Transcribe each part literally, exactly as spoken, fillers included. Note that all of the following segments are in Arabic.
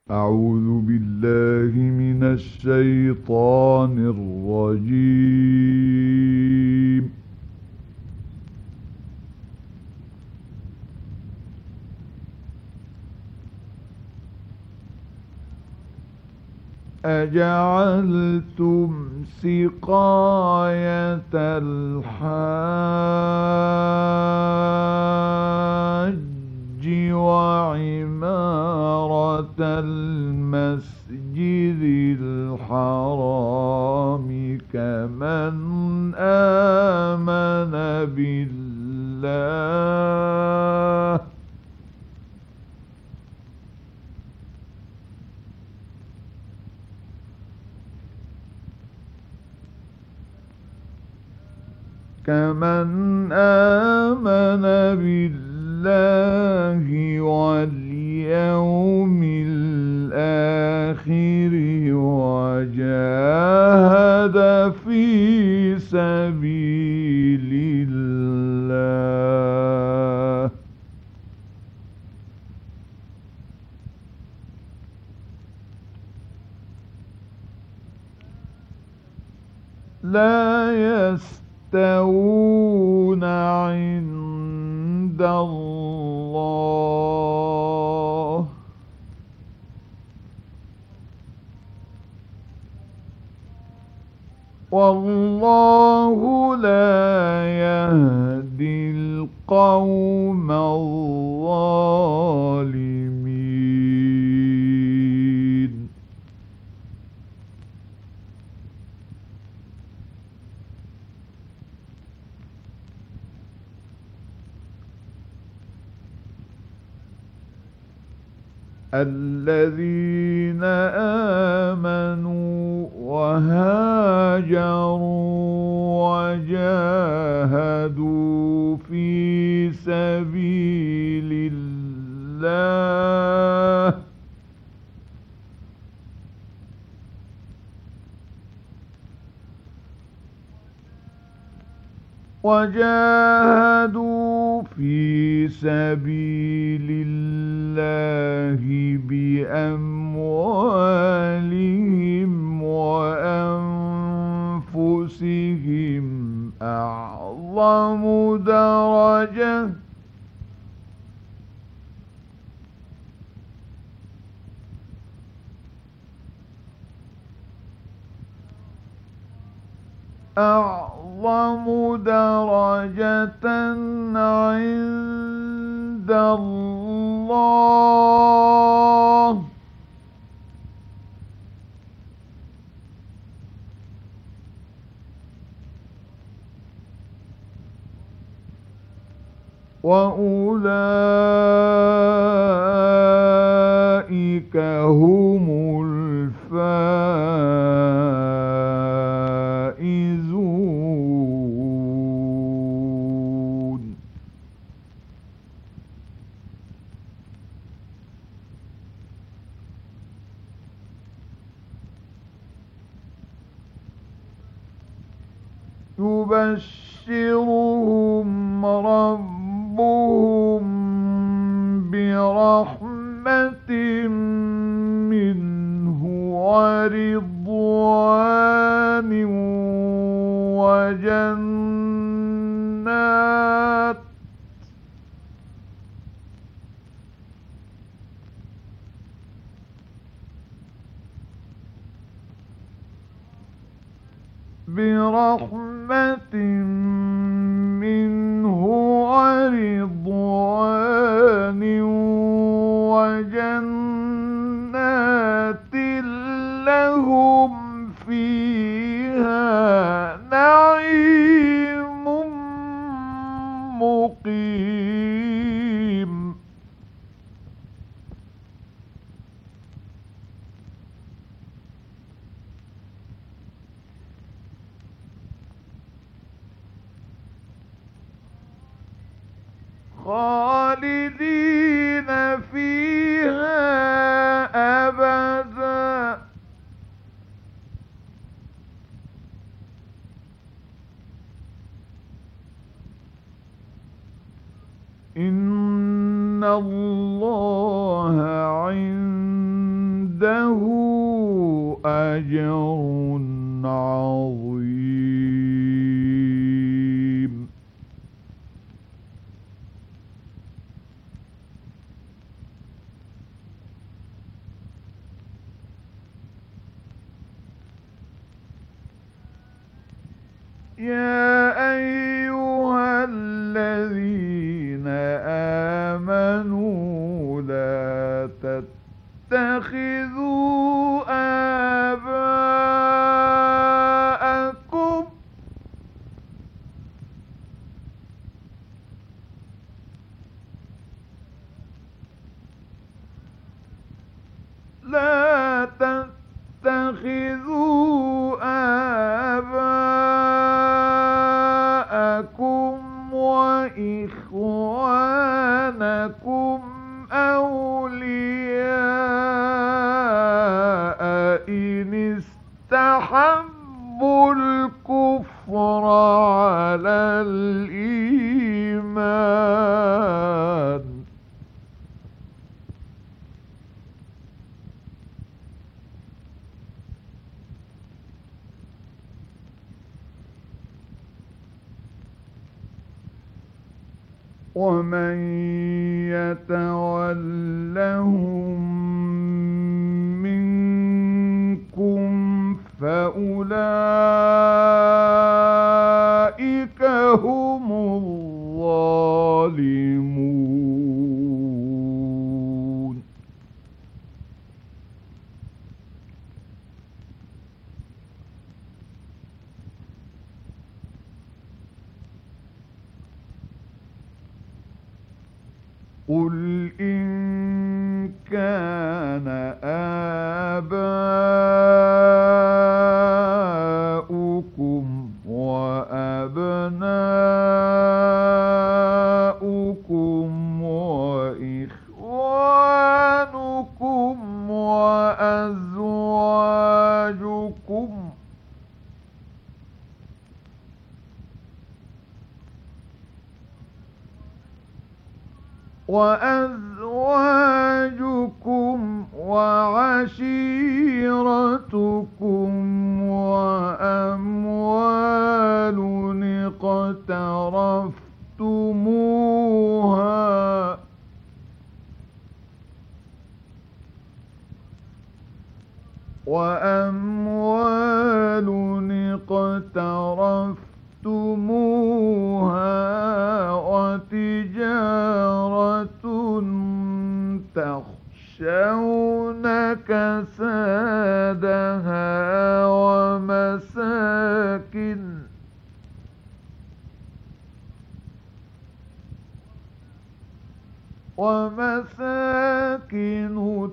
أعوذ بالله من الشيطان الرجيم. أجعلتم سقاية الحاج وعمارة المسجد الحرام كمن آمن بالله كمن آمن بالله واليوم الآخر وجاهد في سبيل الله لا يستوون عند الله والله لا يهدي القوم الظالمين. الذين آمنوا وهاجروا وجاهدوا في سبيل الله وجاهدوا في سبيل الله بأموالهم وأنفسهم أعظم درجة أعظم درجة عند الله وأولئك هم الفائزون. يبشرهم ربهم برحمة منه ورضوان وجنات برحمة منه ورضوان وجنات لهم فيها نعيم مقيم. خالدين فيها عنده أجر عظيم. يا أيها الذين آمنوا لا تتخذوا آباءكم لا تتخذوا آباءكم وإخوانكم أولياء إن استحبوا الكفر على الإيمان. ومن يتولهم منكم فأولئك هم الظالمون. قل إن كان آباؤكم وأبناؤكم وإخوانكم وأزواجكم وأزواجكم وعشيرتكم وأموال اقترفتموها وأموال اقترفتموها وتجارة تخشون كسادها ومساكن ومساكن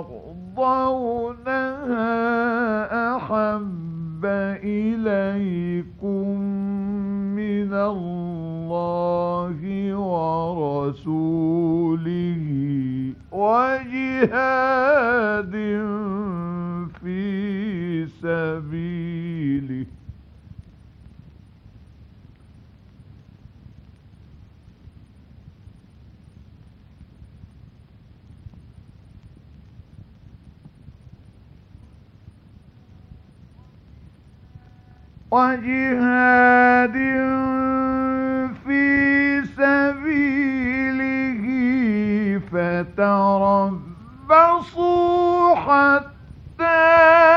ترضونها أحب إليكم من الله ورسوله وجهاد في سبيله وجهاد في سبيله فتربصوا حتى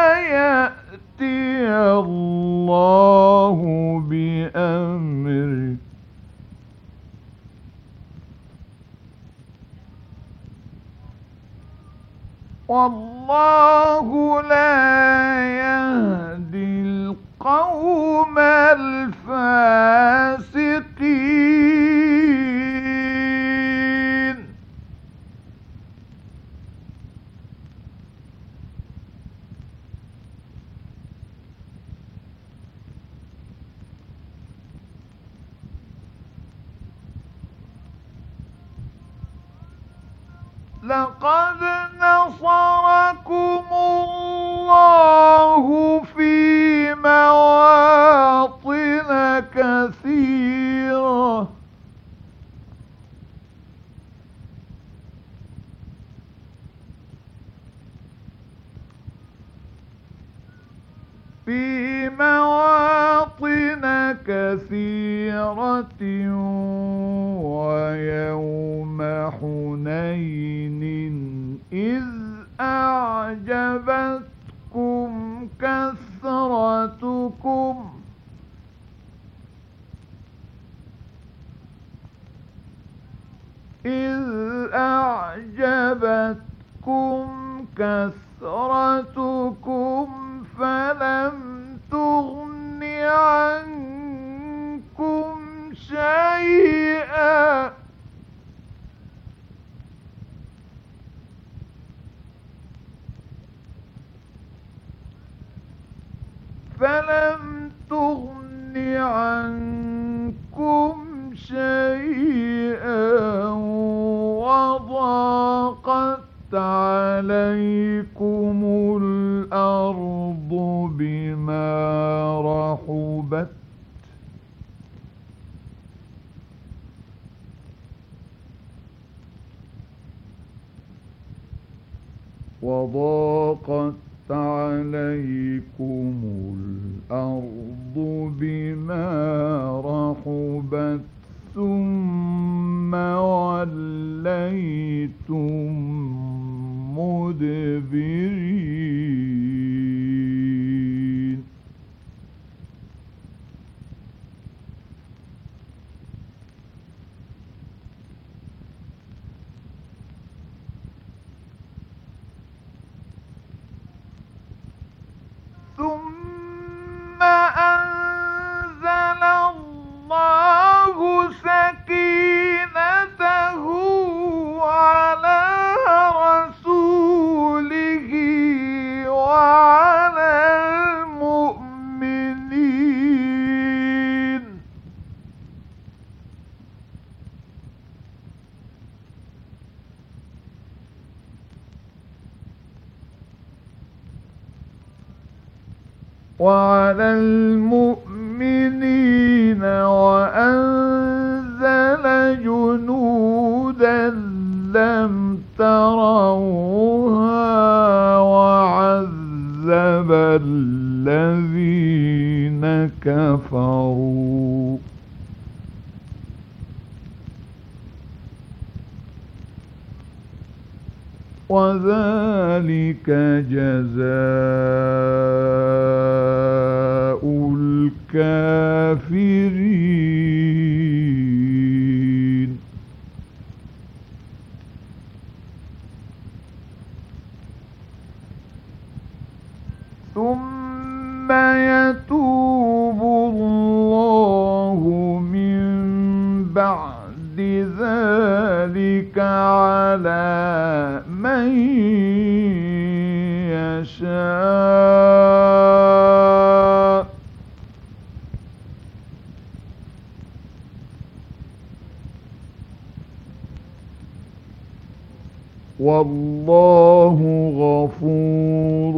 يأتي الله بأمره والله لا يهدي القوم الفاسقين. لقد نصركم الله في مواطن كثيرة ويوم حنين إذ أعجبتكم كثرتكم إذ أعجبتكم كثرتكم فلم تغن عنكم شيئا فلم تغن عنكم شيئا وضاقت عليكم الأرض بما رحبت وضاقت عليكم الأرض بما رحبت ثم وليتم مدبرين ثم أنزل الله سكينته على رسوله وعلى المؤمنين وعلى المؤمنين وأنزل جنودا لم تروها وعذب الذين كفروا وذلك جزاء الكافرين ثم يتوب الله من بعد ذلك على من يشاء والله غفور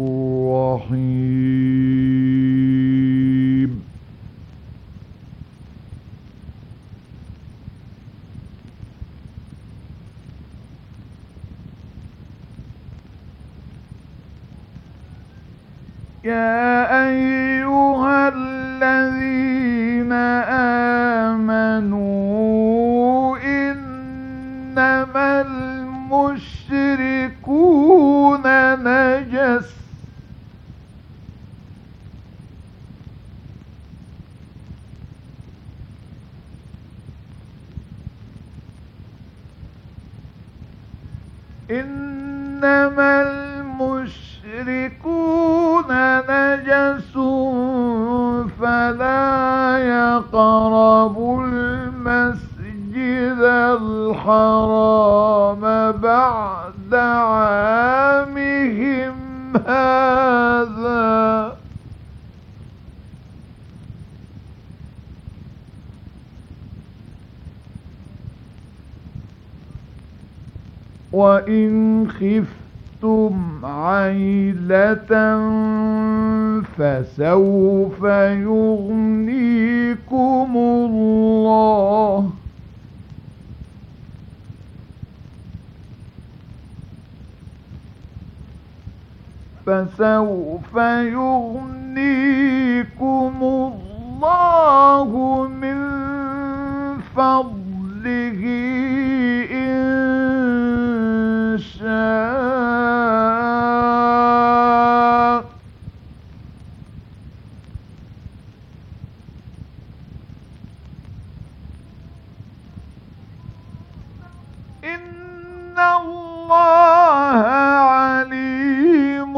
رحيم يا أيها الذين آمنوا إنما المشركون نجس إنما المشركون نجس فلا يقربوا المسجد الحرام بعد عامهم هذا وإن خفتم عيلة فسوف يغنيكم الله فسوف يغنيكم الله من فضله إن شاء إن الله عليم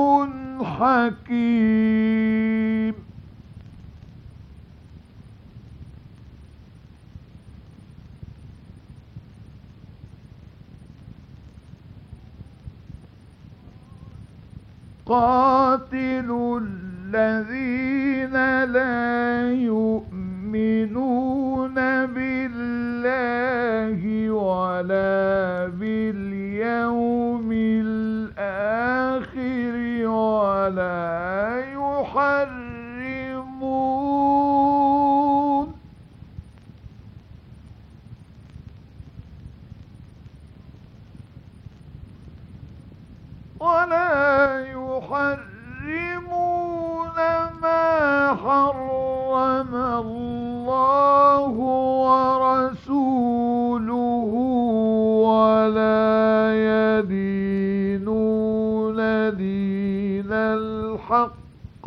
حكيم قاتلوا الذين لا يؤمنون بالله ولا باليوم الآخر ولا يحرمون ولا يحرمون ما حرم الله ورسوله ولا يدينون دين الحق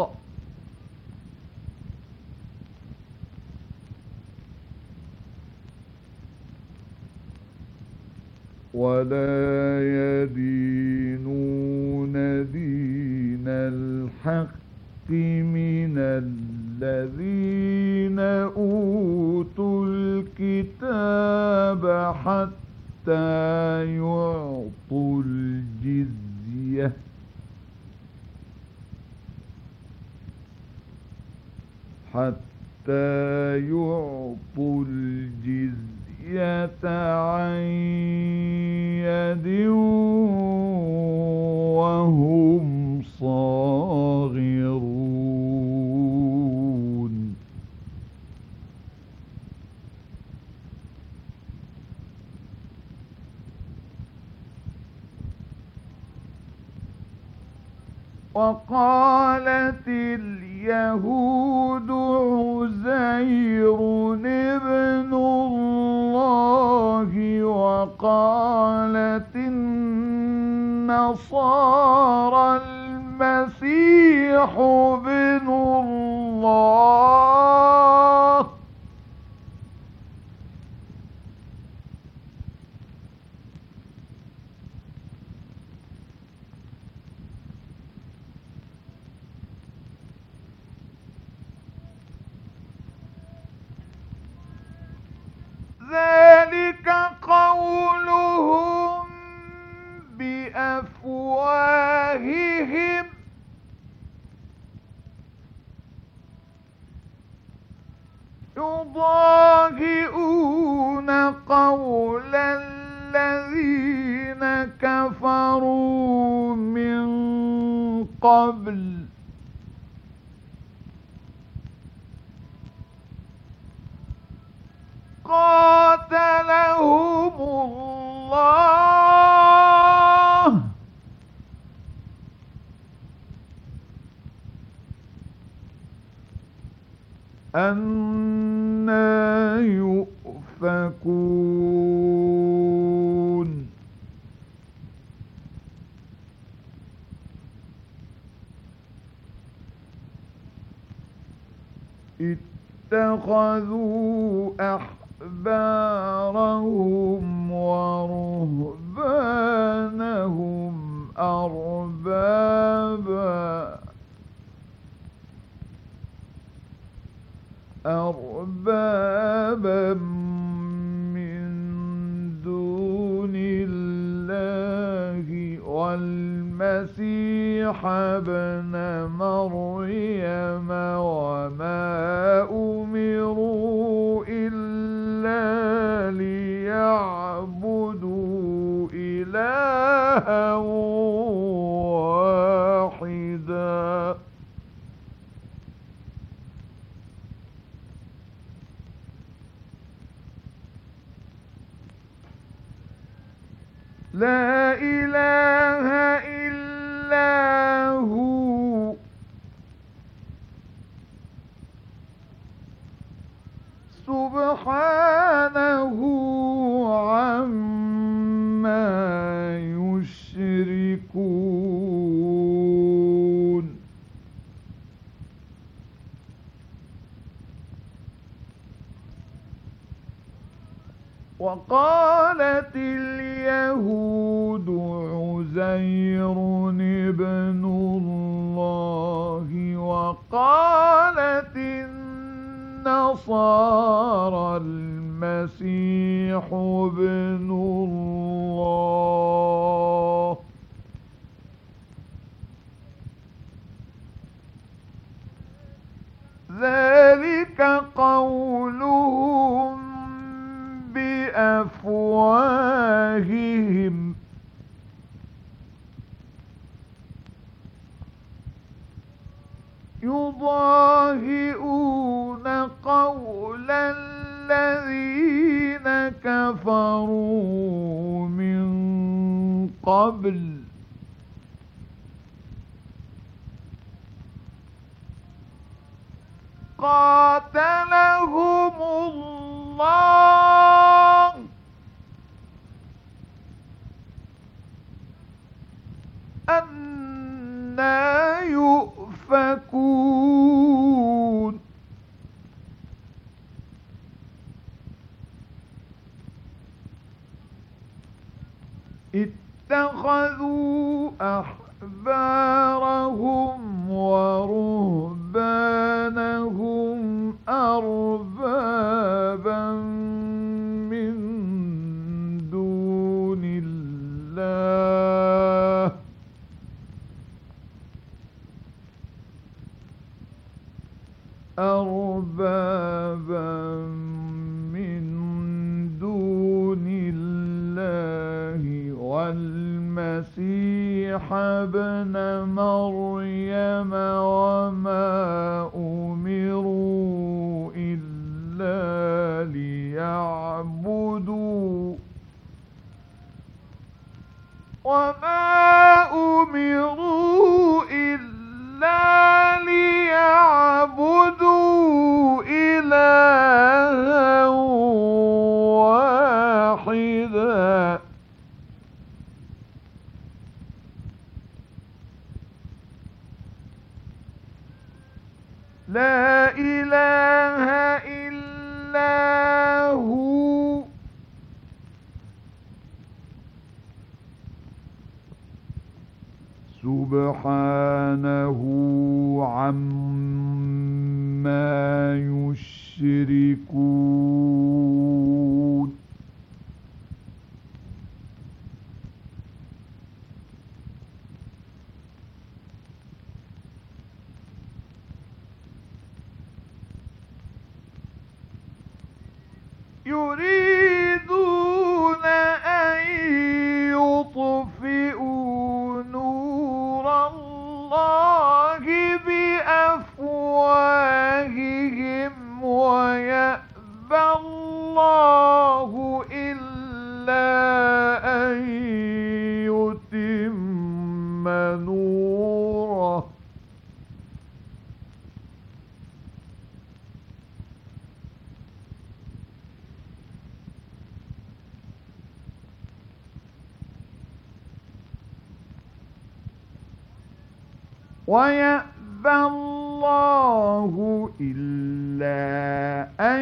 ولا يدينون دين الحق من الذين أوتوا الكتاب حتى يعطوا الجزية حتى يعطوا الجزية عن يد وهم صاغرون وقالت اليهود عزير ابن الله وقالت النصارى المسيح ابن الله ذلك قولهم بأفواههم يضاهئون قول الذين كفروا من قبل قاتلهم الله أنى يؤفكون اتخذوا أحبارهم ورهبانهم أربابا أربابا من دون الله والمسيح ابن مريم وما أمروا إلا ليعبدوا إلها واحدا لا إله إلا هو سبحانه وقالت اليهود عزير ابن الله وقالت النصارى المسيح ابن الله ذلك قولهم بأفواههم يضاهئون قول الذين كفروا من قبل قاتلهم الله أنى يؤفكون اتخذوا أحبارهم ورهبانهم أربابا من دون الله أربابا من دون الله والمسيح ابن مريم وما أمروا إلا ليعبدوا وما أمروا إلا ليعبدوا إلها واحدا لا إله إلا هو سبحانه عما يشركون يريدون أن يطفئوا نور الله بأفواههم ويأبى الله إلا أن يتم نوره ويأبى الله إلا أن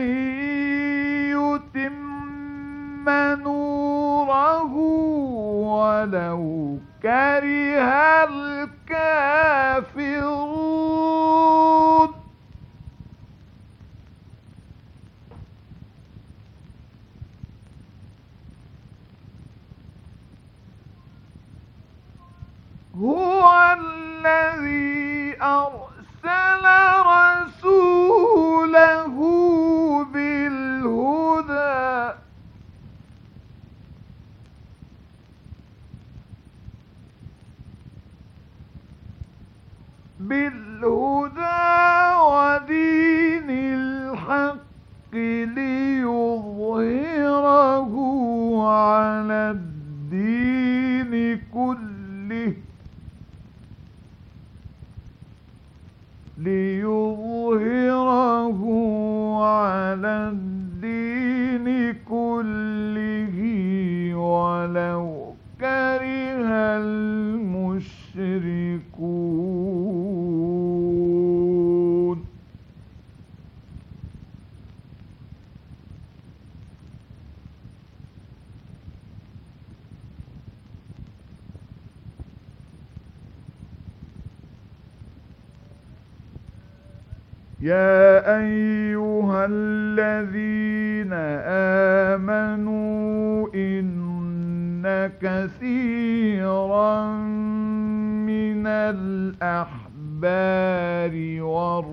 يتم نوره ولو كره الكافرون هو الذي أرسل رسوله بالهدى بالهدى ودين الحق ليظهره على الدين كله ليظهره على الدين كله ولو كره المشركون يا أيها الذين آمنوا إن كثيرا من الأحبار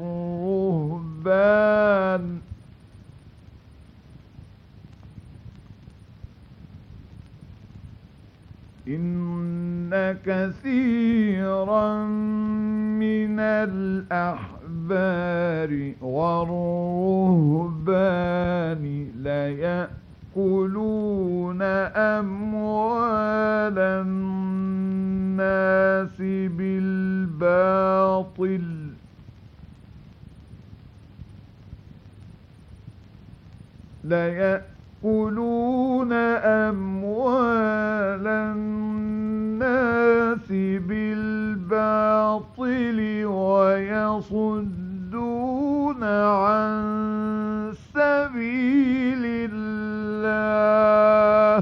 والرهبان إن كثيرا من الأحبار والرهبان ليأكلون أموال الناس بالباطل ليأكلون أموال الناس بالباطل ويصدون عن سبيل الله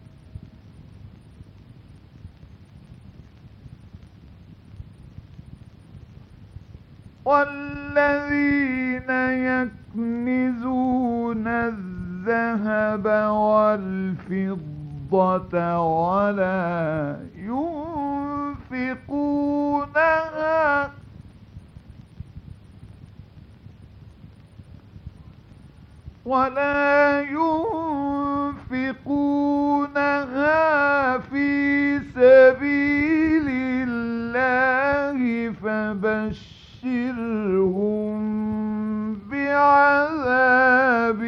والذين يكنزون الذهب والفضة ولا ينفقونها ولا ينفقونها في سبيل الله فبشرهم بعذاب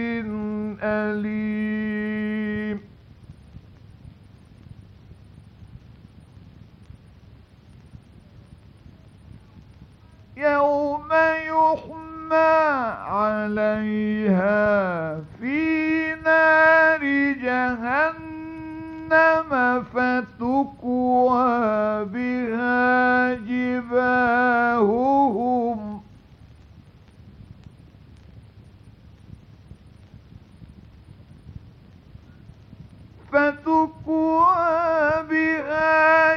أليم يوم يحمى عليها في نار جهنم فتكوى بها جباههم فتكوى بها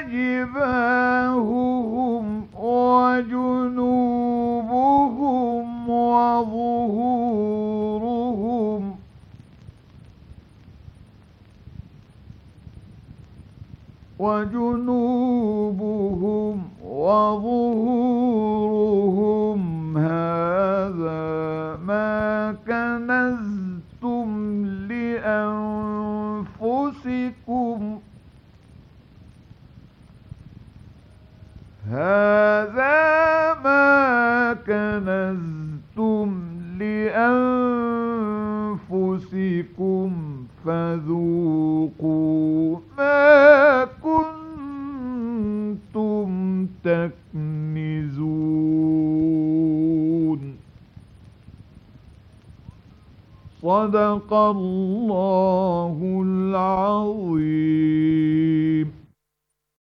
جباههم وجنوبهم وظهورهم وجنوبهم وظهورهم هذا ما كنزتم لأنفسكم هذا ما كنزتم لأنفسكم فذوقوا ما كنتم تكنزون صدق الله العظيم.